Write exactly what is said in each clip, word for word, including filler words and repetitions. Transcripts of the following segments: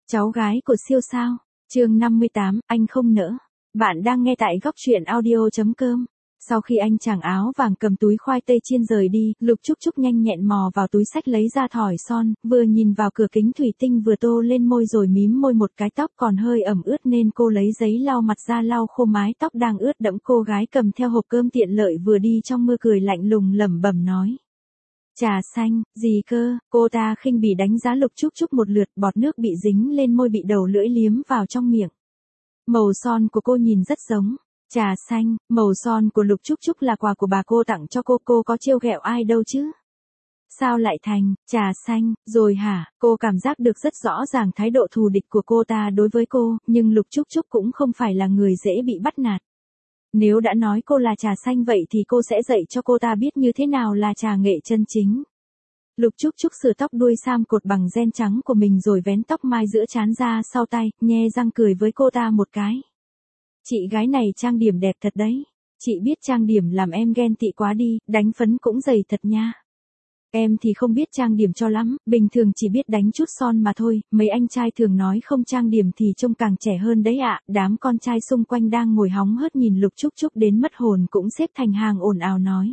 Cháu gái của siêu sao. Chương năm mươi tám, anh không nỡ. Bạn đang nghe tại góc truyện audio chấm com. Sau khi anh chàng áo vàng cầm túi khoai tây chiên rời đi, Lục Trúc Trúc nhanh nhẹn mò vào túi xách lấy ra thỏi son, vừa nhìn vào cửa kính thủy tinh vừa tô lên môi rồi mím môi một cái, tóc còn hơi ẩm ướt nên cô lấy giấy lau mặt ra lau khô mái tóc đang ướt đẫm. Cô gái cầm theo hộp cơm tiện lợi vừa đi trong mưa cười lạnh lùng lẩm bẩm nói. Trà xanh, gì cơ, cô ta khinh bỉ đánh giá Lục Trúc Trúc một lượt, bọt nước bị dính lên môi bị đầu lưỡi liếm vào trong miệng. Màu son của cô nhìn rất giống. Trà xanh, màu son của Lục Trúc Trúc là quà của bà cô tặng cho cô, cô có trêu ghẹo ai đâu chứ. Sao lại thành, trà xanh, rồi hả, cô cảm giác được rất rõ ràng thái độ thù địch của cô ta đối với cô, nhưng Lục Trúc Trúc cũng không phải là người dễ bị bắt nạt. Nếu đã nói cô là trà xanh vậy thì cô sẽ dạy cho cô ta biết như thế nào là trà nghệ chân chính. Lục Trúc Trúc sửa tóc đuôi sam cột bằng ren trắng của mình rồi vén tóc mai giữa trán ra sau tay, nhe răng cười với cô ta một cái. Chị gái này trang điểm đẹp thật đấy. Chị biết trang điểm làm em ghen tị quá đi, đánh phấn cũng dày thật nha. Em thì không biết trang điểm cho lắm, bình thường chỉ biết đánh chút son mà thôi, mấy anh trai thường nói không trang điểm thì trông càng trẻ hơn đấy ạ. Đám con trai xung quanh đang ngồi hóng hớt nhìn Lục Trúc Trúc đến mất hồn cũng xếp thành hàng ồn ào nói.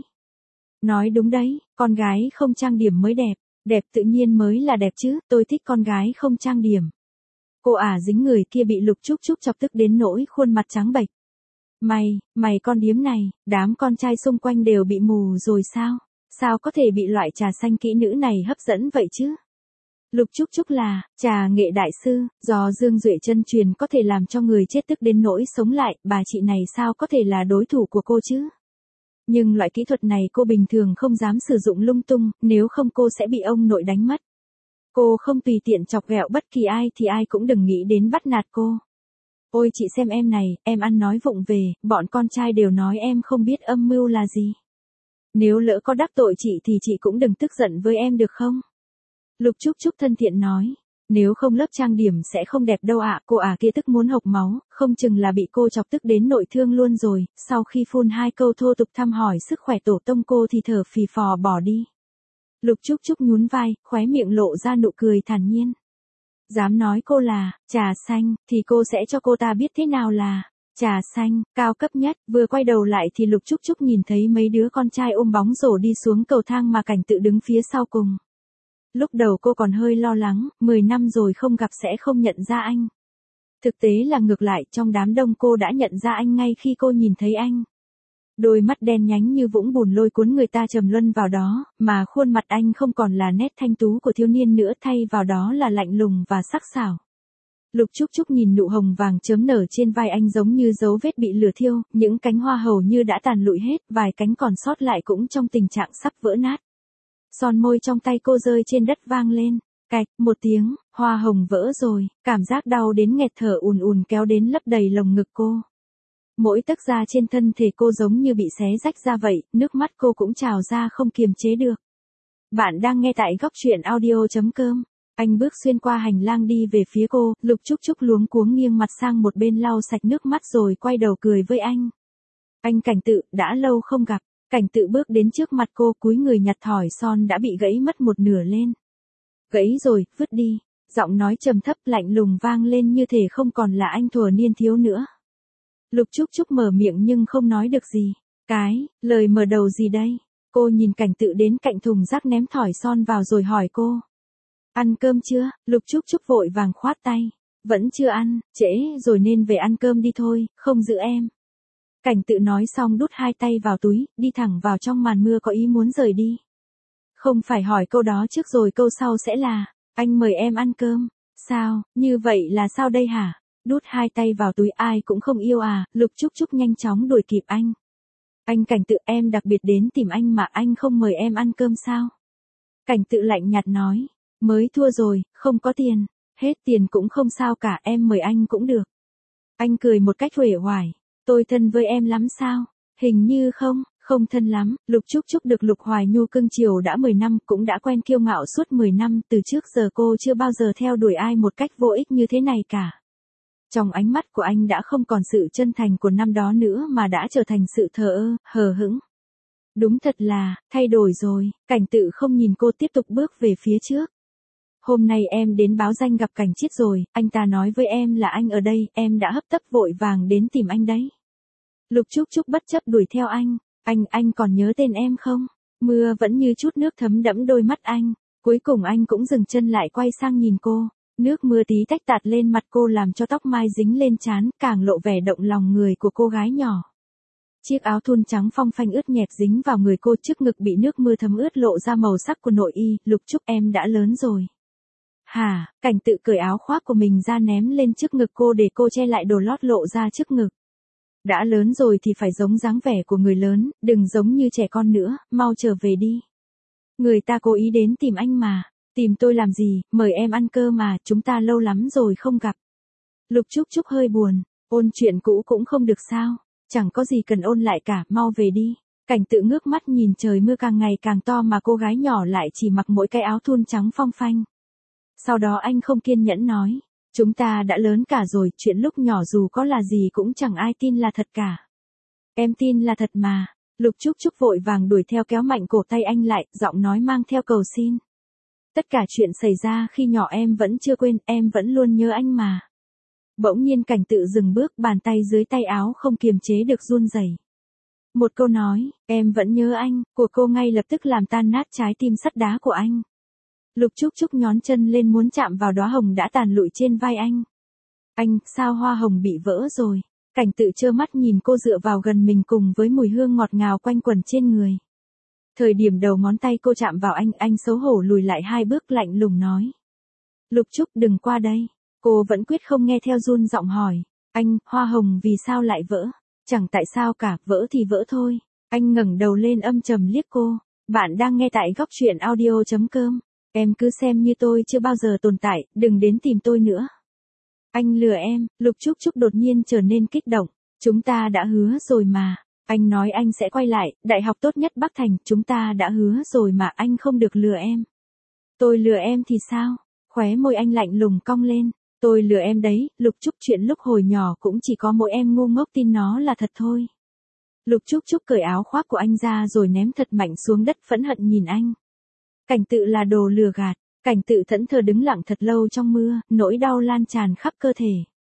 Nói đúng đấy, con gái không trang điểm mới đẹp, đẹp tự nhiên mới là đẹp chứ, tôi thích con gái không trang điểm. Cô ả dính người kia bị Lục Trúc Trúc chọc tức đến nỗi khuôn mặt trắng bệch. Mày, mày con điếm này, đám con trai xung quanh đều bị mù rồi sao? Sao có thể bị loại trà xanh kỹ nữ này hấp dẫn vậy chứ? Lục Trúc Trúc là trà nghệ đại sư, do Dương Duệ chân truyền có thể làm cho người chết tức đến nỗi sống lại, bà chị này sao có thể là đối thủ của cô chứ? Nhưng loại kỹ thuật này cô bình thường không dám sử dụng lung tung, nếu không cô sẽ bị ông nội đánh mất. Cô không tùy tiện chọc ghẹo bất kỳ ai thì ai cũng đừng nghĩ đến bắt nạt cô. Ôi chị xem em này, em ăn nói vụng về, bọn con trai đều nói em không biết âm mưu là gì. Nếu lỡ có đắc tội chị thì chị cũng đừng tức giận với em được không? Lục Trúc Trúc thân thiện nói. Nếu không lớp trang điểm sẽ không đẹp đâu ạ. Cô ả kia tức muốn hộc máu, không chừng là bị cô chọc tức đến nội thương luôn rồi. Sau khi phun hai câu thô tục thăm hỏi sức khỏe tổ tông cô thì thở phì phò bỏ đi. Lục Trúc Trúc nhún vai, khóe miệng lộ ra nụ cười thản nhiên. Dám nói cô là trà xanh, thì cô sẽ cho cô ta biết thế nào là trà xanh, cao cấp nhất. Vừa quay đầu lại thì Lục Trúc Trúc nhìn thấy mấy đứa con trai ôm bóng rổ đi xuống cầu thang mà Cảnh Tự đứng phía sau cùng. Lúc đầu cô còn hơi lo lắng, mười năm rồi không gặp sẽ không nhận ra anh. Thực tế là ngược lại, trong đám đông cô đã nhận ra anh ngay khi cô nhìn thấy anh. Đôi mắt đen nhánh như vũng bùn lôi cuốn người ta trầm luân vào đó, mà khuôn mặt anh không còn là nét thanh tú của thiếu niên nữa, thay vào đó là lạnh lùng và sắc sảo. Lục Trúc Trúc nhìn nụ hồng vàng chớm nở trên vai anh giống như dấu vết bị lửa thiêu, những cánh hoa hầu như đã tàn lụi hết, vài cánh còn sót lại cũng trong tình trạng sắp vỡ nát. Son môi trong tay cô rơi trên đất vang lên, cạch, một tiếng, hoa hồng vỡ rồi, cảm giác đau đến nghẹt thở ùn ùn kéo đến lấp đầy lồng ngực cô. Mỗi tấc da trên thân thể cô giống như bị xé rách ra vậy, nước mắt cô cũng trào ra không kiềm chế được. Bạn đang nghe tại góc truyện audio chấm com. Anh bước xuyên qua hành lang đi về phía cô, Lục Trúc Trúc luống cuống nghiêng mặt sang một bên lau sạch nước mắt rồi quay đầu cười với anh. Anh Cảnh Tự, đã lâu không gặp. Cảnh Tự bước đến trước mặt cô, cúi người nhặt thỏi son đã bị gãy mất một nửa lên. Gãy rồi, vứt đi. Giọng nói trầm thấp lạnh lùng vang lên như thể không còn là anh thuở niên thiếu nữa. Lục Trúc Trúc mở miệng nhưng không nói được gì. Cái, lời mở đầu gì đây? Cô nhìn Cảnh Tự đến cạnh thùng rác ném thỏi son vào rồi hỏi cô. Ăn cơm chưa? Lục Trúc Trúc vội vàng khoát tay. Vẫn chưa ăn, trễ rồi nên về ăn cơm đi thôi, không giữ em. Cảnh Tự nói xong đút hai tay vào túi, đi thẳng vào trong màn mưa có ý muốn rời đi. Không phải hỏi câu đó trước rồi câu sau sẽ là, anh mời em ăn cơm. Sao, như vậy là sao đây hả? Đút hai tay vào túi ai cũng không yêu à, Lục Trúc Trúc nhanh chóng đuổi kịp anh. Anh Cảnh Tự, em đặc biệt đến tìm anh mà anh không mời em ăn cơm sao? Cảnh Tự lạnh nhạt nói, mới thua rồi, không có tiền, hết tiền cũng không sao cả, em mời anh cũng được. Anh cười một cách uể oải, tôi thân với em lắm sao? Hình như không, không thân lắm. Lục Trúc Trúc được Lục Hoài Nhu cưng chiều đã mười năm, cũng đã quen kiêu ngạo suốt mười năm, từ trước giờ cô chưa bao giờ theo đuổi ai một cách vô ích như thế này cả. Trong ánh mắt của anh đã không còn sự chân thành của năm đó nữa mà đã trở thành sự thờ ơ, hờ hững. Đúng thật là, thay đổi rồi. Cảnh Tự không nhìn cô tiếp tục bước về phía trước. Hôm nay em đến báo danh gặp Cảnh Chiết rồi, anh ta nói với em là anh ở đây, em đã hấp tấp vội vàng đến tìm anh đấy. Lục Trúc Trúc bất chấp đuổi theo anh, anh, anh còn nhớ tên em không? Mưa vẫn như chút nước thấm đẫm đôi mắt anh, cuối cùng anh cũng dừng chân lại quay sang nhìn cô, nước mưa tí tách tạt lên mặt cô làm cho tóc mai dính lên trán, càng lộ vẻ động lòng người của cô gái nhỏ. Chiếc áo thun trắng phong phanh ướt nhẹp dính vào người cô, trước ngực bị nước mưa thấm ướt lộ ra màu sắc của nội y. Lục Trúc, em đã lớn rồi. Hả? Cảnh Tự cởi áo khoác của mình ra ném lên trước ngực cô để cô che lại đồ lót lộ ra trước ngực. Đã lớn rồi thì phải giống dáng vẻ của người lớn, đừng giống như trẻ con nữa, mau trở về đi. Người ta cố ý đến tìm anh mà, tìm tôi làm gì, mời em ăn cơm mà, chúng ta lâu lắm rồi không gặp. Lục Trúc Trúc hơi buồn, ôn chuyện cũ cũng không được sao, chẳng có gì cần ôn lại cả, mau về đi. Cảnh Tự ngước mắt nhìn trời mưa càng ngày càng to mà cô gái nhỏ lại chỉ mặc mỗi cái áo thun trắng phong phanh. Sau đó anh không kiên nhẫn nói, chúng ta đã lớn cả rồi, chuyện lúc nhỏ dù có là gì cũng chẳng ai tin là thật cả. Em tin là thật mà. Lục Trúc Trúc vội vàng đuổi theo kéo mạnh cổ tay anh lại, giọng nói mang theo cầu xin. Tất cả chuyện xảy ra khi nhỏ em vẫn chưa quên, em vẫn luôn nhớ anh mà. Bỗng nhiên Cảnh Tự dừng bước, bàn tay dưới tay áo không kiềm chế được run rẩy. Một câu nói, em vẫn nhớ anh, của cô ngay lập tức làm tan nát trái tim sắt đá của anh. Lục Trúc Trúc nhón chân lên muốn chạm vào đóa hồng đã tàn lụi trên vai anh. Anh, sao hoa hồng bị vỡ rồi? Cảnh Tự trơ mắt nhìn cô dựa vào gần mình cùng với mùi hương ngọt ngào quanh quẩn trên người. Thời điểm đầu ngón tay cô chạm vào anh, anh xấu hổ lùi lại hai bước lạnh lùng nói. Lục Trúc đừng qua đây. Cô vẫn quyết không nghe theo, run giọng hỏi. Anh, hoa hồng vì sao lại vỡ? Chẳng tại sao cả, vỡ thì vỡ thôi. Anh ngẩng đầu lên âm trầm liếc cô. Bạn đang nghe tại góc truyện audio chấm com. Em cứ xem như tôi chưa bao giờ tồn tại, đừng đến tìm tôi nữa. Anh lừa em. Lục Trúc Trúc đột nhiên trở nên kích động. Chúng ta đã hứa rồi mà. Anh nói anh sẽ quay lại, đại học tốt nhất Bắc Thành, chúng ta đã hứa rồi mà, anh không được lừa em. Tôi lừa em thì sao? Khóe môi anh lạnh lùng cong lên. Tôi lừa em đấy, Lục Trúc, chuyện lúc hồi nhỏ cũng chỉ có mỗi em ngu ngốc tin nó là thật thôi. Lục Trúc Trúc cởi áo khoác của anh ra rồi ném thật mạnh xuống đất, phẫn hận nhìn anh. Cảnh Tự là đồ lừa gạt. Cảnh Tự thẫn thờ đứng lặng thật lâu trong mưa, nỗi đau lan tràn khắp cơ thể.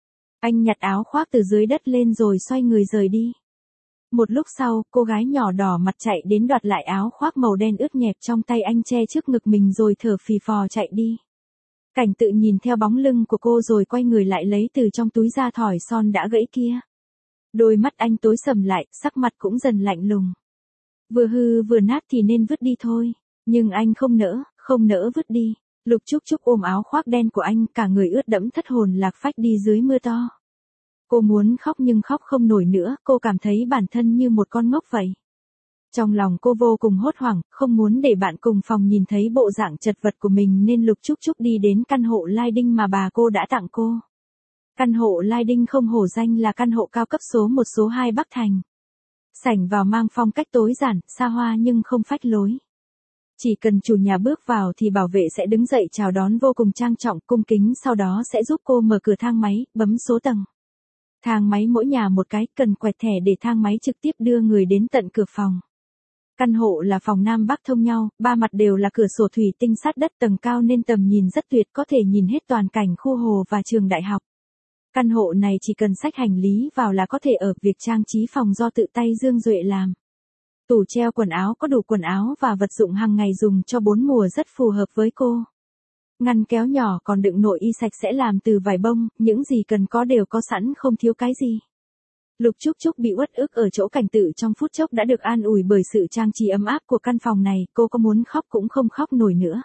Anh nhặt áo khoác từ dưới đất lên rồi xoay người rời đi. Một lúc sau, cô gái nhỏ đỏ mặt chạy đến đoạt lại áo khoác màu đen ướt nhẹp trong tay anh che trước ngực mình rồi thở phì phò chạy đi. Cảnh Tự nhìn theo bóng lưng của cô rồi quay người lại lấy từ trong túi ra thỏi son đã gãy kia. Đôi mắt anh tối sầm lại, sắc mặt cũng dần lạnh lùng. Vừa hư vừa nát thì nên vứt đi thôi. Nhưng anh không nỡ, không nỡ vứt đi. Lục Trúc Trúc ôm áo khoác đen của anh, cả người ướt đẫm thất hồn lạc phách đi dưới mưa to. Cô muốn khóc nhưng khóc không nổi nữa, cô cảm thấy bản thân như một con ngốc vậy. Trong lòng cô vô cùng hốt hoảng, không muốn để bạn cùng phòng nhìn thấy bộ dạng chật vật của mình nên Lục Trúc Trúc đi đến căn hộ Lai Đinh mà bà cô đã tặng cô. Căn hộ Lai Đinh không hổ danh là căn hộ cao cấp số một số hai Bắc Thành. Sảnh vào mang phong cách tối giản, xa hoa nhưng không phách lối. Chỉ cần chủ nhà bước vào thì bảo vệ sẽ đứng dậy chào đón vô cùng trang trọng, cung kính, sau đó sẽ giúp cô mở cửa thang máy, bấm số tầng. Thang máy mỗi nhà một cái, cần quẹt thẻ để thang máy trực tiếp đưa người đến tận cửa phòng. Căn hộ là phòng Nam Bắc thông nhau, ba mặt đều là cửa sổ thủy tinh sát đất, tầng cao nên tầm nhìn rất tuyệt, có thể nhìn hết toàn cảnh khu hồ và trường đại học. Căn hộ này chỉ cần xách hành lý vào là có thể ở, việc trang trí phòng do tự tay Dương Duệ làm. Tủ treo quần áo có đủ quần áo và vật dụng hàng ngày dùng cho bốn mùa rất phù hợp với cô. Ngăn kéo nhỏ còn đựng nội y sạch sẽ làm từ vải bông, những gì cần có đều có sẵn, không thiếu cái gì. Lục Trúc Trúc bị uất ức ở chỗ Cảnh Tự trong phút chốc đã được an ủi bởi sự trang trí ấm áp của căn phòng này, cô có muốn khóc cũng không khóc nổi nữa.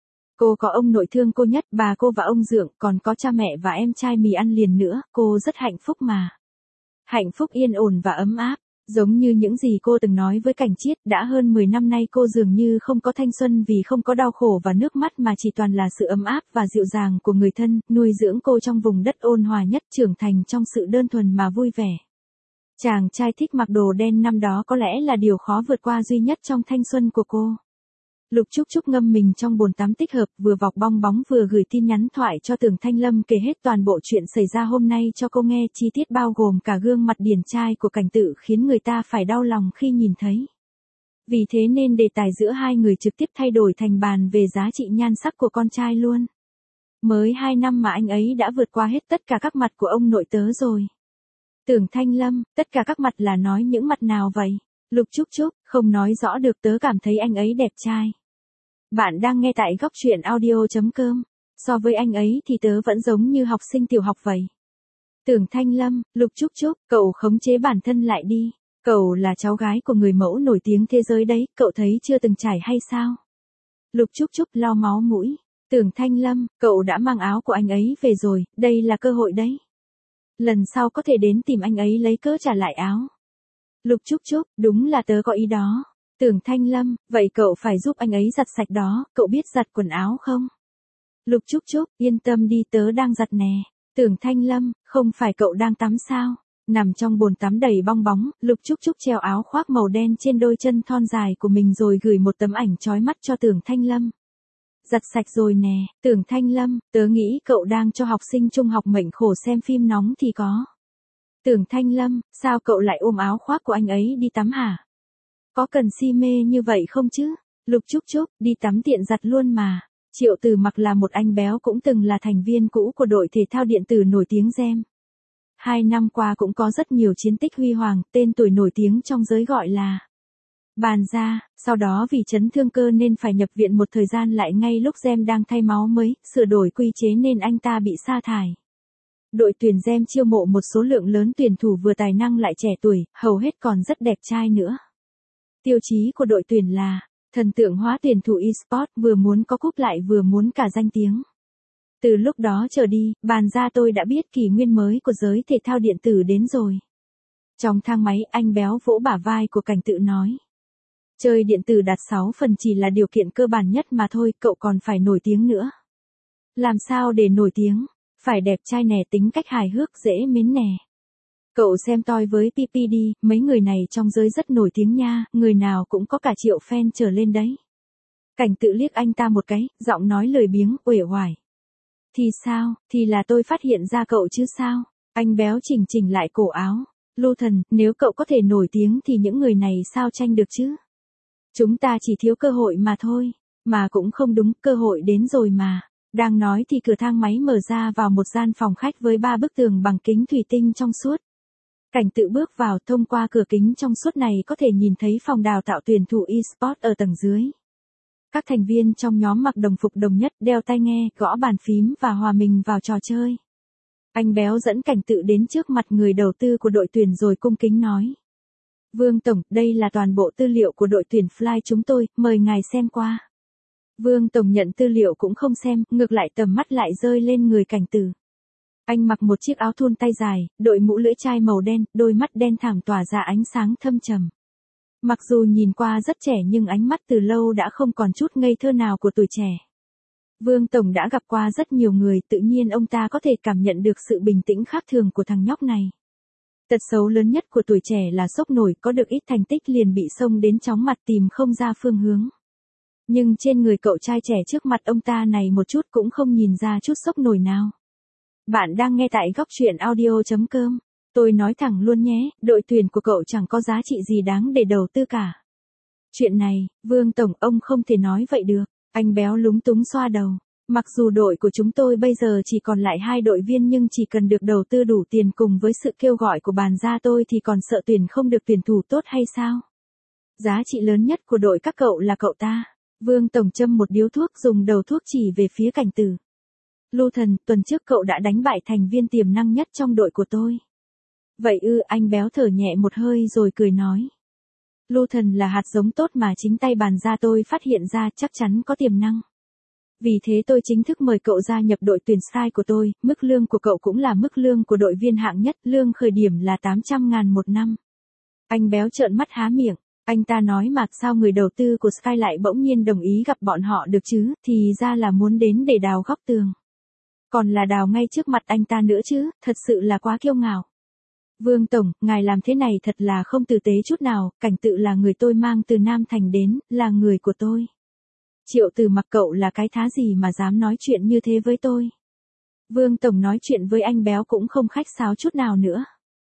Cô có ông nội thương cô nhất, bà cô và ông Dượng, còn có cha mẹ và em trai mì ăn liền nữa, cô rất hạnh phúc mà. Hạnh phúc yên ổn và ấm áp. Giống như những gì cô từng nói với Cảnh Chiết, đã hơn mười năm nay cô dường như không có thanh xuân vì không có đau khổ và nước mắt mà chỉ toàn là sự ấm áp và dịu dàng của người thân, nuôi dưỡng cô trong vùng đất ôn hòa nhất, trưởng thành trong sự đơn thuần mà vui vẻ. Chàng trai thích mặc đồ đen năm đó có lẽ là điều khó vượt qua duy nhất trong thanh xuân của cô. Lục Trúc Trúc ngâm mình trong bồn tắm tích hợp, vừa vọc bong bóng vừa gửi tin nhắn thoại cho Tưởng Thanh Lâm kể hết toàn bộ chuyện xảy ra hôm nay cho cô nghe, chi tiết bao gồm cả gương mặt điển trai của Cảnh Tự khiến người ta phải đau lòng khi nhìn thấy. Vì thế nên đề tài giữa hai người trực tiếp thay đổi thành bàn về giá trị nhan sắc của con trai luôn. Mới hai năm mà anh ấy đã vượt qua hết tất cả các mặt của ông nội tớ rồi. Tưởng Thanh Lâm, tất cả các mặt là nói những mặt nào vậy? Lục Trúc Trúc, không nói rõ được, tớ cảm thấy anh ấy đẹp trai. Bạn đang nghe tại góc truyện audio.com. So với anh ấy thì tớ vẫn giống như học sinh tiểu học vậy. Tưởng Thanh Lâm, Lục Trúc Trúc, cậu khống chế bản thân lại đi. Cậu là cháu gái của người mẫu nổi tiếng thế giới đấy, cậu thấy chưa từng trải hay sao? Lục Trúc Trúc lau máu mũi. Tưởng Thanh Lâm, cậu đã mang áo của anh ấy về rồi, đây là cơ hội đấy. Lần sau có thể đến tìm anh ấy lấy cớ trả lại áo. Lục Trúc Trúc, đúng là tớ có ý đó. Tưởng Thanh Lâm, vậy cậu phải giúp anh ấy giặt sạch đó, cậu biết giặt quần áo không? Lục Trúc Trúc, yên tâm đi, tớ đang giặt nè. Tưởng Thanh Lâm, không phải cậu đang tắm sao? Nằm trong bồn tắm đầy bong bóng, Lục Trúc Trúc treo áo khoác màu đen trên đôi chân thon dài của mình rồi gửi một tấm ảnh chói mắt cho Tưởng Thanh Lâm. Giặt sạch rồi nè, Tưởng Thanh Lâm, tớ nghĩ cậu đang cho học sinh trung học mệnh khổ xem phim nóng thì có. Tưởng Thanh Lâm, sao cậu lại ôm áo khoác của anh ấy đi tắm hả? Có cần si mê như vậy không chứ? Lục Trúc Trúc, đi tắm tiện giặt luôn mà. Triệu Từ Mặc là một anh béo cũng từng là thành viên cũ của đội thể thao điện tử nổi tiếng Gem. Hai năm qua cũng có rất nhiều chiến tích huy hoàng, tên tuổi nổi tiếng trong giới gọi là Bàn Gia, sau đó vì chấn thương cơ nên phải nhập viện một thời gian lại ngay lúc Gem đang thay máu mới, sửa đổi quy chế nên anh ta bị sa thải. Đội tuyển Gem chiêu mộ một số lượng lớn tuyển thủ vừa tài năng lại trẻ tuổi, hầu hết còn rất đẹp trai nữa. Tiêu chí của đội tuyển là thần tượng hóa tuyển thủ eSport, vừa muốn có cúp lại vừa muốn cả danh tiếng. Từ lúc đó trở đi, Bàn Gia tôi đã biết kỷ nguyên mới của giới thể thao điện tử đến rồi. Trong thang máy, anh béo vỗ bả vai của Cảnh Tự nói. Chơi điện tử đạt sáu phần chỉ là điều kiện cơ bản nhất mà thôi, cậu còn phải nổi tiếng nữa. Làm sao để nổi tiếng? Phải đẹp trai nè, tính cách hài hước dễ mến nè. Cậu xem toi với pê pê đi, mấy người này trong giới rất nổi tiếng nha, người nào cũng có cả triệu fan trở lên đấy. Cảnh Tự liếc anh ta một cái, giọng nói lười biếng, uể oải. Thì sao, thì là tôi phát hiện ra cậu chứ sao? Anh béo chỉnh chỉnh lại cổ áo. Lưu Thần, nếu cậu có thể nổi tiếng thì những người này sao tranh được chứ? Chúng ta chỉ thiếu cơ hội mà thôi. Mà cũng không đúng, cơ hội đến rồi mà. Đang nói thì cửa thang máy mở ra vào một gian phòng khách với ba bức tường bằng kính thủy tinh trong suốt. Cảnh Tự bước vào, thông qua cửa kính trong suốt này có thể nhìn thấy phòng đào tạo tuyển thủ eSport ở tầng dưới. Các thành viên trong nhóm mặc đồng phục đồng nhất, đeo tai nghe, gõ bàn phím và hòa mình vào trò chơi. Anh béo dẫn Cảnh Tự đến trước mặt người đầu tư của đội tuyển rồi cung kính nói. Vương Tổng, đây là toàn bộ tư liệu của đội tuyển Fly chúng tôi, mời ngài xem qua. Vương Tổng nhận tư liệu cũng không xem, ngược lại tầm mắt lại rơi lên người Cảnh Tự. Anh mặc một chiếc áo thun tay dài, đội mũ lưỡi chai màu đen, đôi mắt đen thẳm tỏa ra ánh sáng thâm trầm. Mặc dù nhìn qua rất trẻ nhưng ánh mắt từ lâu đã không còn chút ngây thơ nào của tuổi trẻ. Vương Tổng đã gặp qua rất nhiều người, tự nhiên ông ta có thể cảm nhận được sự bình tĩnh khác thường của thằng nhóc này. Tật xấu lớn nhất của tuổi trẻ là sốc nổi, có được ít thành tích liền bị xông đến chóng mặt tìm không ra phương hướng. Nhưng trên người cậu trai trẻ trước mặt ông ta này một chút cũng không nhìn ra chút sốc nổi nào. Bạn đang nghe tại góc truyện audio.com. Tôi nói thẳng luôn nhé, đội tuyển của cậu chẳng có giá trị gì đáng để đầu tư cả. Chuyện này, Vương Tổng, ông không thể nói vậy được. Anh béo lúng túng xoa đầu. Mặc dù đội của chúng tôi bây giờ chỉ còn lại hai đội viên nhưng chỉ cần được đầu tư đủ tiền cùng với sự kêu gọi của Bàn Gia tôi thì còn sợ tuyển không được tuyển thủ tốt hay sao? Giá trị lớn nhất của đội các cậu là cậu ta. Vương Tổng châm một điếu thuốc, dùng đầu thuốc chỉ về phía Cảnh Tự. Lưu Thần, tuần trước cậu đã đánh bại thành viên tiềm năng nhất trong đội của tôi. Vậy ư, anh béo thở nhẹ một hơi rồi cười nói. Lưu Thần là hạt giống tốt mà chính tay Bàn Gia tôi phát hiện ra, chắc chắn có tiềm năng. Vì thế tôi chính thức mời cậu gia nhập đội tuyển Sky của tôi, mức lương của cậu cũng là mức lương của đội viên hạng nhất, lương khởi điểm là tám trăm ngàn một năm. Anh béo trợn mắt há miệng, anh ta nói mà sao người đầu tư của Sky lại bỗng nhiên đồng ý gặp bọn họ được chứ, thì ra là muốn đến để đào góc tường. Còn là đào ngay trước mặt anh ta nữa chứ, thật sự là quá kiêu ngạo. Vương Tổng, ngài làm thế này thật là không tử tế chút nào, Cảnh Tự là người tôi mang từ Nam Thành đến, là người của tôi. Triệu Từ Mặc, cậu là cái thá gì mà dám nói chuyện như thế với tôi? Vương Tổng nói chuyện với anh béo cũng không khách sáo chút nào nữa.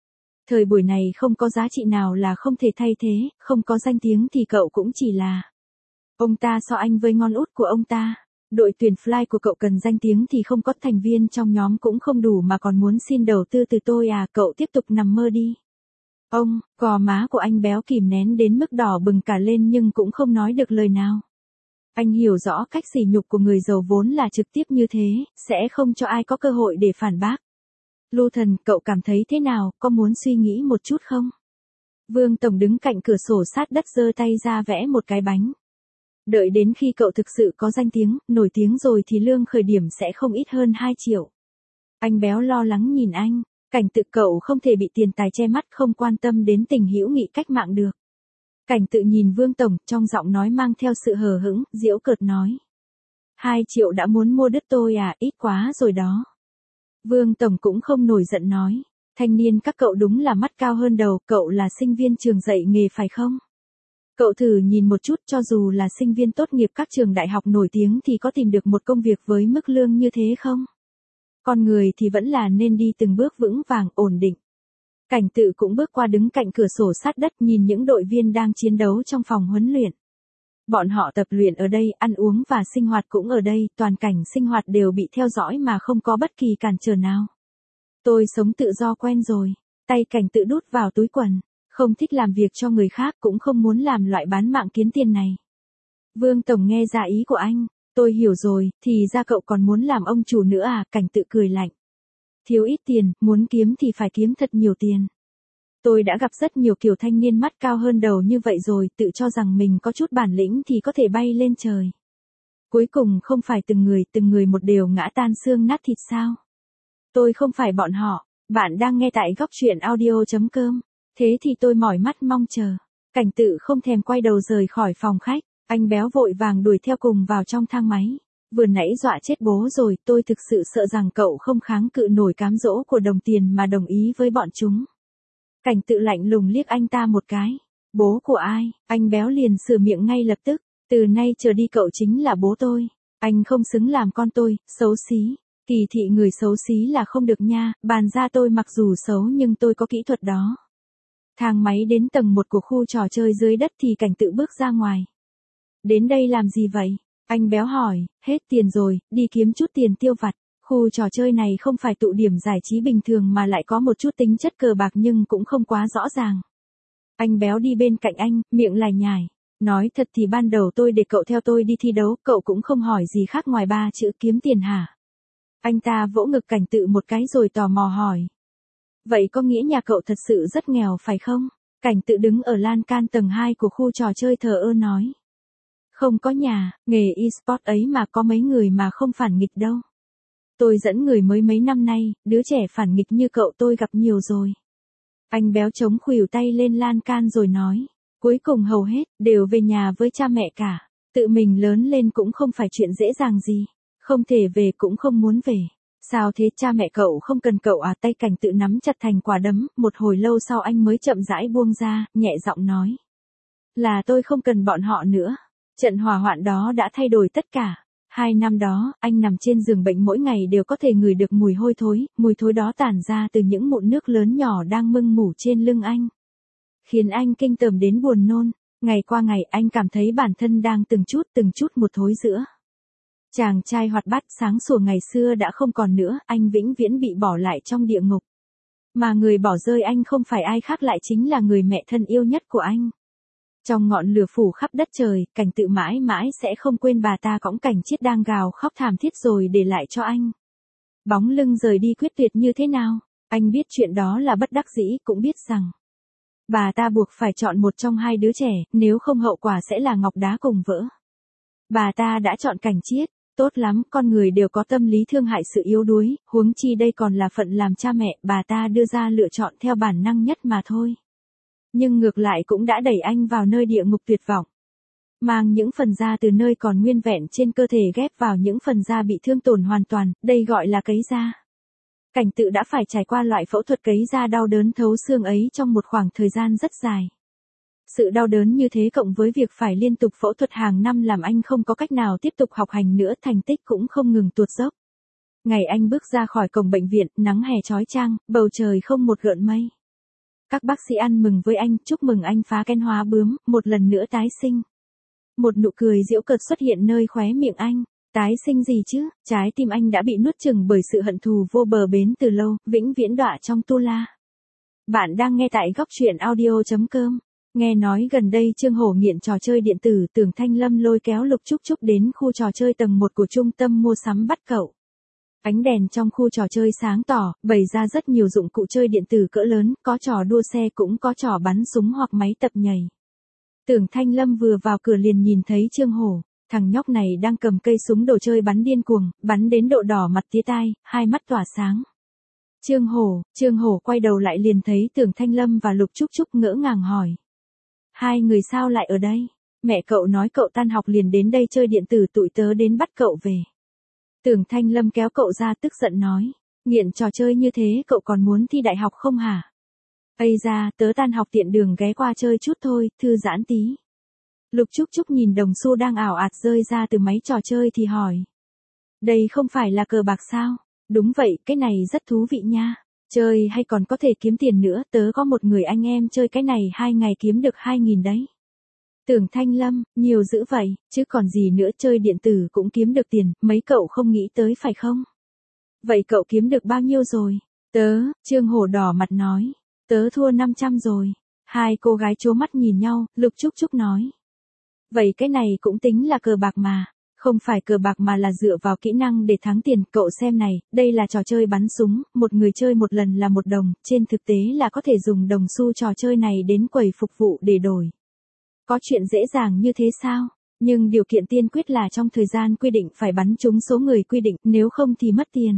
Thời buổi này không có giá trị nào là không thể thay thế, không có danh tiếng thì cậu cũng chỉ là. Ông ta so anh với ngón út của ông ta. Đội tuyển fly của cậu cần danh tiếng thì không có thành viên trong nhóm cũng không đủ mà còn muốn xin đầu tư từ tôi à, cậu tiếp tục nằm mơ đi. Ông, gò má của anh béo kìm nén đến mức đỏ bừng cả lên nhưng cũng không nói được lời nào. Anh hiểu rõ cách sỉ nhục của người giàu vốn là trực tiếp như thế, sẽ không cho ai có cơ hội để phản bác. Lưu Thần, cậu cảm thấy thế nào, có muốn suy nghĩ một chút không? Vương Tổng đứng cạnh cửa sổ sát đất giơ tay ra vẽ một cái bánh. Đợi đến khi cậu thực sự có danh tiếng, nổi tiếng rồi thì lương khởi điểm sẽ không ít hơn hai triệu. Anh béo lo lắng nhìn anh, Cảnh Tự cậu không thể bị tiền tài che mắt không quan tâm đến tình hữu nghị cách mạng được. Cảnh Tự nhìn Vương Tổng, trong giọng nói mang theo sự hờ hững, giễu cợt nói. Hai triệu đã muốn mua đất tôi à, ít quá rồi đó. Vương Tổng cũng không nổi giận nói. Thanh niên các cậu đúng là mắt cao hơn đầu, cậu là sinh viên trường dạy nghề phải không? Cậu thử nhìn một chút, cho dù là sinh viên tốt nghiệp các trường đại học nổi tiếng thì có tìm được một công việc với mức lương như thế không? Con người thì vẫn là nên đi từng bước vững vàng, ổn định. Cảnh Tự cũng bước qua đứng cạnh cửa sổ sát đất nhìn những đội viên đang chiến đấu trong phòng huấn luyện. Bọn họ tập luyện ở đây, ăn uống và sinh hoạt cũng ở đây, toàn cảnh sinh hoạt đều bị theo dõi mà không có bất kỳ cản trở nào. Tôi sống tự do quen rồi, tay Cảnh Tự đút vào túi quần, không thích làm việc cho người khác cũng không muốn làm loại bán mạng kiếm tiền này. Vương Tổng nghe ra ý của anh, tôi hiểu rồi, thì ra cậu còn muốn làm ông chủ nữa à, Cảnh Tự cười lạnh. Thiếu ít tiền, muốn kiếm thì phải kiếm thật nhiều tiền. Tôi đã gặp rất nhiều kiểu thanh niên mắt cao hơn đầu như vậy rồi, tự cho rằng mình có chút bản lĩnh thì có thể bay lên trời. Cuối cùng không phải từng người, từng người một đều ngã tan xương nát thịt sao? Tôi không phải bọn họ, bạn đang nghe tại góc truyện audio chấm com. Thế thì tôi mỏi mắt mong chờ. Cảnh Tự không thèm quay đầu rời khỏi phòng khách, anh béo vội vàng đuổi theo cùng vào trong thang máy. Vừa nãy dọa chết bố rồi, tôi thực sự sợ rằng cậu không kháng cự nổi cám dỗ của đồng tiền mà đồng ý với bọn chúng. Cảnh Tự lạnh lùng liếc anh ta một cái. Bố của ai? Anh béo liền sửa miệng ngay lập tức. Từ nay trở đi cậu chính là bố tôi. Anh không xứng làm con tôi, xấu xí. Kỳ thị người xấu xí là không được nha, bàn ra tôi mặc dù xấu nhưng tôi có kỹ thuật đó. Thang máy đến tầng một của khu trò chơi dưới đất thì Cảnh Tự bước ra ngoài. Đến đây làm gì vậy? Anh béo hỏi, hết tiền rồi, đi kiếm chút tiền tiêu vặt. Khu trò chơi này không phải tụ điểm giải trí bình thường mà lại có một chút tính chất cờ bạc nhưng cũng không quá rõ ràng. Anh béo đi bên cạnh anh, miệng lải nhải. Nói thật thì ban đầu tôi để cậu theo tôi đi thi đấu, cậu cũng không hỏi gì khác ngoài ba chữ kiếm tiền hả? Anh ta vỗ ngực Cảnh Tự một cái rồi tò mò hỏi. Vậy có nghĩa nhà cậu thật sự rất nghèo phải không? Cảnh Tự đứng ở lan can tầng hai của khu trò chơi thờ ơ nói. Không có nhà, nghề e-sport ấy mà có mấy người mà không phản nghịch đâu. Tôi dẫn người mới mấy năm nay, đứa trẻ phản nghịch như cậu tôi gặp nhiều rồi. Anh béo chống khuỷu tay lên lan can rồi nói. Cuối cùng hầu hết, đều về nhà với cha mẹ cả. Tự mình lớn lên cũng không phải chuyện dễ dàng gì. Không thể về cũng không muốn về. Sao thế, cha mẹ cậu không cần cậu à? Tay Cảnh Tự nắm chặt thành quả đấm, một hồi lâu sau anh mới chậm rãi buông ra, nhẹ giọng nói. Là tôi không cần bọn họ nữa. Trận hỏa hoạn đó đã thay đổi tất cả. Hai năm đó, anh nằm trên giường bệnh mỗi ngày đều có thể ngửi được mùi hôi thối, mùi thối đó tản ra từ những mụn nước lớn nhỏ đang mưng mủ trên lưng anh. Khiến anh kinh tởm đến buồn nôn, ngày qua ngày anh cảm thấy bản thân đang từng chút từng chút một thối rữa. Chàng trai hoạt bát sáng sủa ngày xưa đã không còn nữa, anh vĩnh viễn bị bỏ lại trong địa ngục. Mà người bỏ rơi anh không phải ai khác lại chính là người mẹ thân yêu nhất của anh. Trong ngọn lửa phủ khắp đất trời, Cảnh Tự mãi mãi sẽ không quên bà ta cõng Cảnh Chiết đang gào khóc thảm thiết rồi để lại cho anh. Bóng lưng rời đi quyết tuyệt như thế nào, anh biết chuyện đó là bất đắc dĩ, cũng biết rằng bà ta buộc phải chọn một trong hai đứa trẻ, nếu không hậu quả sẽ là ngọc đá cùng vỡ. Bà ta đã chọn Cảnh Chiết, tốt lắm, con người đều có tâm lý thương hại sự yếu đuối, huống chi đây còn là phận làm cha mẹ, bà ta đưa ra lựa chọn theo bản năng nhất mà thôi. Nhưng ngược lại cũng đã đẩy anh vào nơi địa ngục tuyệt vọng. Mang những phần da từ nơi còn nguyên vẹn trên cơ thể ghép vào những phần da bị thương tổn hoàn toàn, đây gọi là cấy da. Cảnh Tự đã phải trải qua loại phẫu thuật cấy da đau đớn thấu xương ấy trong một khoảng thời gian rất dài. Sự đau đớn như thế cộng với việc phải liên tục phẫu thuật hàng năm làm anh không có cách nào tiếp tục học hành nữa, thành tích cũng không ngừng tuột dốc. Ngày anh bước ra khỏi cổng bệnh viện, nắng hè chói chang, bầu trời không một gợn mây. Các bác sĩ ăn mừng với anh, chúc mừng anh phá kén hóa bướm, một lần nữa tái sinh. Một nụ cười giễu cợt xuất hiện nơi khóe miệng anh. Tái sinh gì chứ, trái tim anh đã bị nuốt chửng bởi sự hận thù vô bờ bến từ lâu, vĩnh viễn đọa trong tu la. Bạn đang nghe tại góc truyện audio.com. Nghe nói gần đây Trương Hổ nghiện trò chơi điện tử, Tưởng Thanh Lâm lôi kéo Lục Trúc Trúc đến khu trò chơi tầng một của trung tâm mua sắm bắt cậu. Ánh đèn trong khu trò chơi sáng tỏ, bày ra rất nhiều dụng cụ chơi điện tử cỡ lớn, có trò đua xe cũng có trò bắn súng hoặc máy tập nhảy. Tưởng Thanh Lâm vừa vào cửa liền nhìn thấy Trương Hổ, thằng nhóc này đang cầm cây súng đồ chơi bắn điên cuồng, bắn đến độ đỏ mặt tía tai, hai mắt tỏa sáng. Trương Hổ, Trương Hổ quay đầu lại liền thấy Tưởng Thanh Lâm và Lục Trúc Trúc ngỡ ngàng hỏi. Hai người sao lại ở đây? Mẹ cậu nói cậu tan học liền đến đây chơi điện tử, tụi tớ đến bắt cậu về. Tưởng Thanh Lâm kéo cậu ra tức giận nói. Nghiện trò chơi như thế cậu còn muốn thi đại học không hả? Ây da, tớ tan học tiện đường ghé qua chơi chút thôi, thư giãn tí. Lục Trúc Trúc nhìn đồng xu đang ảo ạt rơi ra từ máy trò chơi thì hỏi. Đây không phải là cờ bạc sao? Đúng vậy, cái này rất thú vị nha. Chơi hay còn có thể kiếm tiền nữa, tớ có một người anh em chơi cái này hai ngày kiếm được hai nghìn đấy. Tưởng Thanh Lâm, nhiều dữ vậy, chứ còn gì nữa, chơi điện tử cũng kiếm được tiền, mấy cậu không nghĩ tới phải không? Vậy cậu kiếm được bao nhiêu rồi? Tớ, Trương Hổ đỏ mặt nói. Tớ thua năm trăm rồi. Hai cô gái trố mắt nhìn nhau, Lục Trúc Trúc nói. Vậy cái này cũng tính là cờ bạc mà. Không phải cờ bạc mà là dựa vào kỹ năng để thắng tiền, cậu xem này, đây là trò chơi bắn súng, một người chơi một lần là một đồng, trên thực tế là có thể dùng đồng xu trò chơi này đến quầy phục vụ để đổi. Có chuyện dễ dàng như thế sao? Nhưng điều kiện tiên quyết là trong thời gian quy định phải bắn trúng số người quy định, nếu không thì mất tiền.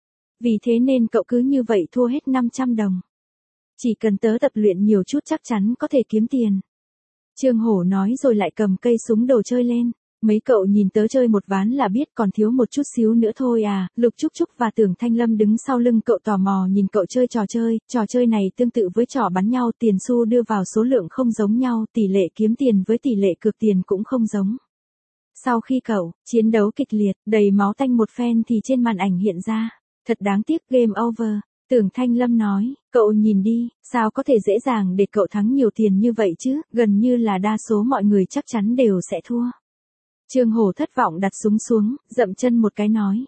Vì thế nên cậu cứ như vậy thua hết năm trăm đồng. Chỉ cần tớ tập luyện nhiều chút chắc chắn có thể kiếm tiền. Trương Hổ nói rồi lại cầm cây súng đồ chơi lên. Mấy cậu nhìn tớ chơi một ván là biết, còn thiếu một chút xíu nữa thôi à. Lục Trúc Trúc và Tưởng Thanh Lâm đứng sau lưng cậu tò mò nhìn cậu chơi trò chơi. Trò chơi này tương tự với trò bắn nhau, tiền xu đưa vào số lượng không giống nhau, tỷ lệ kiếm tiền với tỷ lệ cược tiền cũng không giống. Sau khi cậu chiến đấu kịch liệt, đầy máu tanh một phen thì trên màn ảnh hiện ra. Thật đáng tiếc, game over. Tưởng Thanh Lâm nói, cậu nhìn đi, sao có thể dễ dàng để cậu thắng nhiều tiền như vậy chứ, gần như là đa số mọi người chắc chắn đều sẽ thua. Trương Hổ thất vọng đặt súng xuống, dậm chân một cái nói.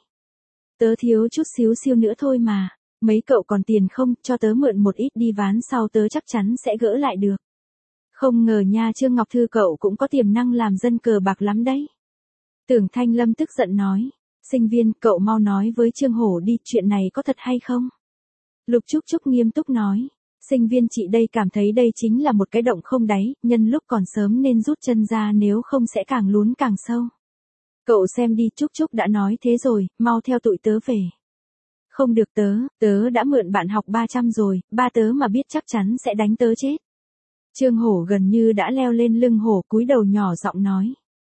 Tớ thiếu chút xíu siêu nữa thôi mà, mấy cậu còn tiền không, cho tớ mượn một ít đi, ván sau tớ chắc chắn sẽ gỡ lại được. Không ngờ nha, Trương Ngọc Thư cậu cũng có tiềm năng làm dân cờ bạc lắm đấy. Tưởng Thanh Lâm tức giận nói, sinh viên, cậu mau nói với Trương Hổ đi, chuyện này có thật hay không? Lục Trúc Trúc nghiêm túc nói. Sinh viên chị đây cảm thấy đây chính là một cái động không đáy, nhân lúc còn sớm nên rút chân ra, nếu không sẽ càng lún càng sâu. Cậu xem đi, Trúc Trúc đã nói thế rồi, mau theo tụi tớ về. Không được, tớ, tớ đã mượn bạn học ba trăm rồi, ba tớ mà biết chắc chắn sẽ đánh tớ chết. Trương Hổ gần như đã leo lên lưng Hổ, cúi đầu nhỏ giọng nói.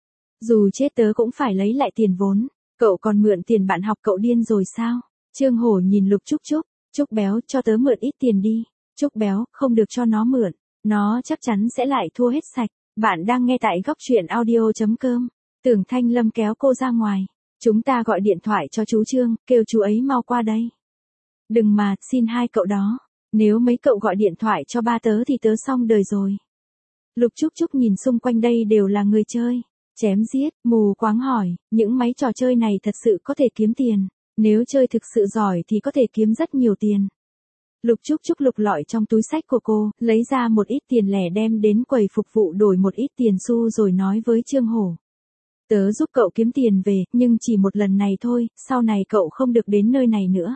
Dù chết tớ cũng phải lấy lại tiền vốn, cậu còn mượn tiền bạn học, cậu điên rồi sao? Trương Hổ nhìn Lục Trúc Trúc, Trúc béo, cho tớ mượn ít tiền đi. Trúc béo, không được cho nó mượn, nó chắc chắn sẽ lại thua hết sạch. Bạn đang nghe tại góc truyện audio.com. Tưởng Thanh Lâm kéo cô ra ngoài. Chúng ta gọi điện thoại cho chú Trương, kêu chú ấy mau qua đây. Đừng mà, xin hai cậu đó. Nếu mấy cậu gọi điện thoại cho ba tớ thì tớ xong đời rồi. Lục Trúc Trúc nhìn xung quanh đây đều là người chơi. Chém giết, mù quáng hỏi, những máy trò chơi này thật sự có thể kiếm tiền. Nếu chơi thực sự giỏi thì có thể kiếm rất nhiều tiền. Lục Trúc Trúc lục lọi trong túi xách của cô, lấy ra một ít tiền lẻ đem đến quầy phục vụ đổi một ít tiền xu rồi nói với Trương Hổ. Tớ giúp cậu kiếm tiền về, nhưng chỉ một lần này thôi, sau này cậu không được đến nơi này nữa.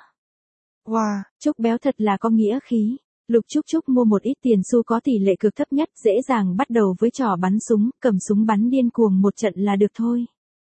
Wow, Trúc béo thật là có nghĩa khí. Lục Trúc Trúc mua một ít tiền xu có tỷ lệ cược thấp nhất, dễ dàng bắt đầu với trò bắn súng, cầm súng bắn điên cuồng một trận là được thôi.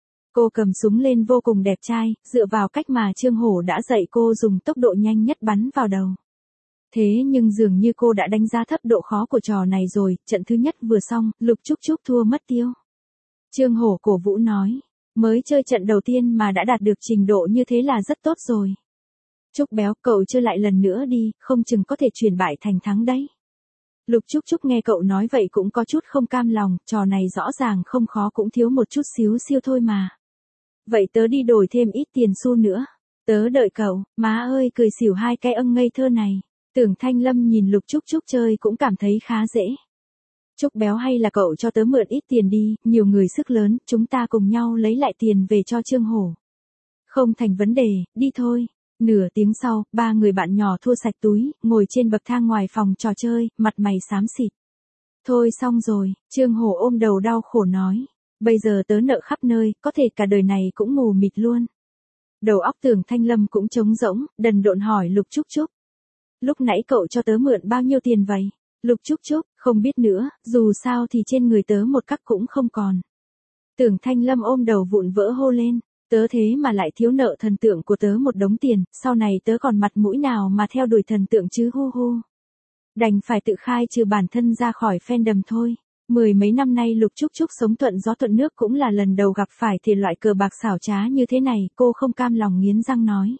Cô cầm súng lên vô cùng đẹp trai, dựa vào cách mà Trương Hổ đã dạy cô dùng tốc độ nhanh nhất bắn vào đầu. Thế nhưng dường như cô đã đánh giá thấp độ khó của trò này rồi, trận thứ nhất vừa xong, Lục Trúc Trúc thua mất tiêu. Trương Hổ cổ vũ nói, mới chơi trận đầu tiên mà đã đạt được trình độ như thế là rất tốt rồi. Trúc béo, cậu chơi lại lần nữa đi, không chừng có thể chuyển bại thành thắng đấy. Lục Trúc Trúc nghe cậu nói vậy cũng có chút không cam lòng, trò này rõ ràng không khó, cũng thiếu một chút xíu siêu thôi mà. Vậy tớ đi đổi thêm ít tiền xu nữa. Tớ đợi cậu, má ơi, cười xỉu hai cái âng ngây thơ này. Tưởng Thanh Lâm nhìn Lục Trúc Trúc chơi cũng cảm thấy khá dễ. Trúc béo hay là cậu cho tớ mượn ít tiền đi, nhiều người sức lớn, chúng ta cùng nhau lấy lại tiền về cho Trương Hổ. Không thành vấn đề, đi thôi. Nửa tiếng sau, ba người bạn nhỏ thua sạch túi, ngồi trên bậc thang ngoài phòng trò chơi, mặt mày xám xịt. Thôi xong rồi, Trương Hổ ôm đầu đau khổ nói. Bây giờ tớ nợ khắp nơi, có thể cả đời này cũng mù mịt luôn. Đầu óc Tưởng Thanh Lâm cũng trống rỗng, đần độn hỏi Lục Trúc Trúc. Lúc nãy cậu cho tớ mượn bao nhiêu tiền vậy? Lục Trúc Trúc, không biết nữa, dù sao thì trên người tớ một cắc cũng không còn. Tưởng Thanh Lâm ôm đầu vụn vỡ hô lên. Tớ thế mà lại thiếu nợ thần tượng của tớ một đống tiền, sau này tớ còn mặt mũi nào mà theo đuổi thần tượng chứ hu hu. Đành phải tự khai trừ bản thân ra khỏi fandom thôi. Mười mấy năm nay Lục Trúc Trúc sống thuận gió thuận nước cũng là lần đầu gặp phải thể loại cờ bạc xảo trá như thế này, cô không cam lòng nghiến răng nói.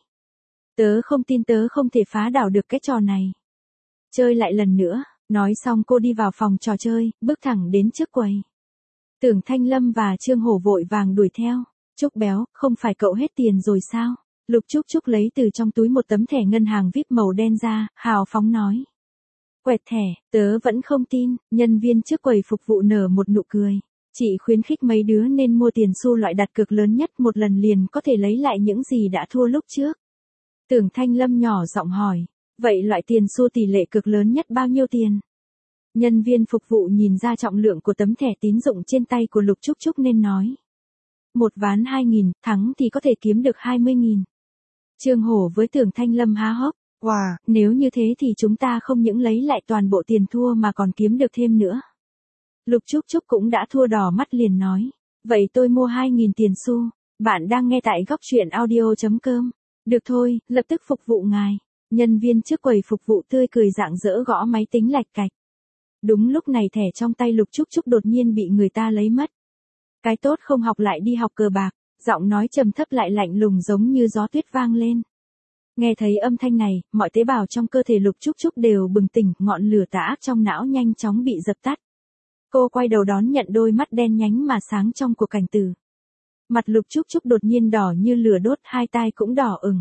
Tớ không tin tớ không thể phá đảo được cái trò này. Chơi lại lần nữa, nói xong cô đi vào phòng trò chơi, bước thẳng đến trước quầy. Tưởng Thanh Lâm và Trương Hổ vội vàng đuổi theo. Trúc béo, không phải cậu hết tiền rồi sao? Lục Trúc Trúc lấy từ trong túi một tấm thẻ ngân hàng vê i pê màu đen ra, hào phóng nói. Quẹt thẻ, tớ vẫn không tin, nhân viên trước quầy phục vụ nở một nụ cười. Chị khuyến khích mấy đứa nên mua tiền xu loại đặt cược lớn nhất một lần liền có thể lấy lại những gì đã thua lúc trước. Tưởng Thanh Lâm nhỏ giọng hỏi, vậy loại tiền xu tỷ lệ cực lớn nhất bao nhiêu tiền? Nhân viên phục vụ nhìn ra trọng lượng của tấm thẻ tín dụng trên tay của Lục Trúc Trúc nên nói. Một ván hai nghìn, thắng thì có thể kiếm được hai mươi nghìn. Trương Hổ với Tưởng Thanh Lâm há hốc. Wow, nếu như thế thì chúng ta không những lấy lại toàn bộ tiền thua mà còn kiếm được thêm nữa. Lục Trúc Trúc cũng đã thua đỏ mắt liền nói. Vậy tôi mua hai nghìn tiền xu. Bạn đang nghe tại góc truyện audio chấm com. Được thôi, lập tức phục vụ ngài. Nhân viên trước quầy phục vụ tươi cười rạng rỡ gõ máy tính lạch cạch. Đúng lúc này thẻ trong tay Lục Trúc Trúc đột nhiên bị người ta lấy mất. Cái tốt không học lại đi học cờ bạc, giọng nói trầm thấp lại lạnh lùng giống như gió tuyết vang lên. Nghe thấy âm thanh này, mọi tế bào trong cơ thể Lục Trúc Trúc đều bừng tỉnh, ngọn lửa tà ác trong não nhanh chóng bị dập tắt. Cô quay đầu đón nhận đôi mắt đen nhánh mà sáng trong của cảnh tử. Mặt Lục Trúc Trúc đột nhiên đỏ như lửa đốt, hai tai cũng đỏ ửng.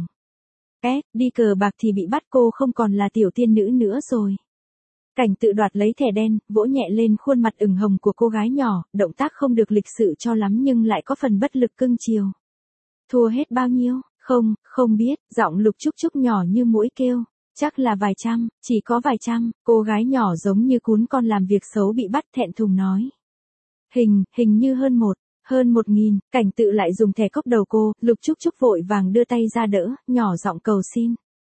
Ế, đi cờ bạc thì bị bắt, cô không còn là tiểu tiên nữ nữa rồi. Cảnh tự đoạt lấy thẻ đen, vỗ nhẹ lên khuôn mặt ửng hồng của cô gái nhỏ, động tác không được lịch sự cho lắm nhưng lại có phần bất lực cưng chiều. Thua hết bao nhiêu? Không, không biết, giọng Lục Trúc Trúc nhỏ như muỗi kêu. Chắc là vài trăm, chỉ có vài trăm, cô gái nhỏ giống như cún con làm việc xấu bị bắt thẹn thùng nói. Hình, hình như hơn một, hơn một nghìn, cảnh tự lại dùng thẻ cốc đầu cô, Lục Trúc Trúc vội vàng đưa tay ra đỡ, nhỏ giọng cầu xin.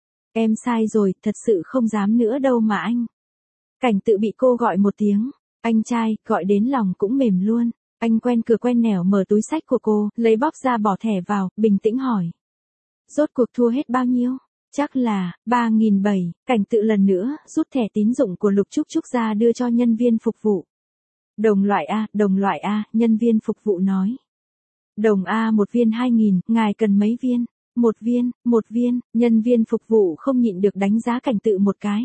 Em sai rồi, thật sự không dám nữa đâu mà anh. Cảnh tự bị cô gọi một tiếng, anh trai, gọi đến lòng cũng mềm luôn. Anh quen cửa quen nẻo mở túi xách của cô, lấy bóp ra bỏ thẻ vào, bình tĩnh hỏi. Rốt cuộc thua hết bao nhiêu? Chắc là, ba nghìn bảy trăm, cảnh tự lần nữa, rút thẻ tín dụng của Lục Trúc Trúc ra đưa cho nhân viên phục vụ. Đồng loại A, đồng loại A, nhân viên phục vụ nói. Đồng A một viên hai nghìn, ngài cần mấy viên? Một viên, một viên, nhân viên phục vụ không nhịn được đánh giá cảnh tự một cái.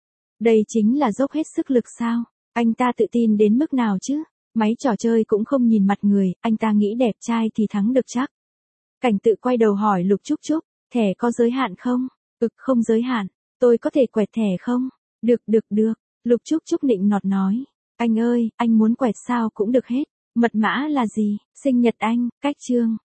Đây chính là dốc hết sức lực sao? Anh ta tự tin đến mức nào chứ? Máy trò chơi cũng không nhìn mặt người, anh ta nghĩ đẹp trai thì thắng được chắc. Cảnh tự quay đầu hỏi Lục Trúc Trúc, thẻ có giới hạn không? Ực không giới hạn, tôi có thể quẹt thẻ không? Được được được, Lục Trúc Trúc nịnh nọt nói. Anh ơi, anh muốn quẹt sao cũng được hết. Mật mã là gì? Sinh nhật anh, cách chương.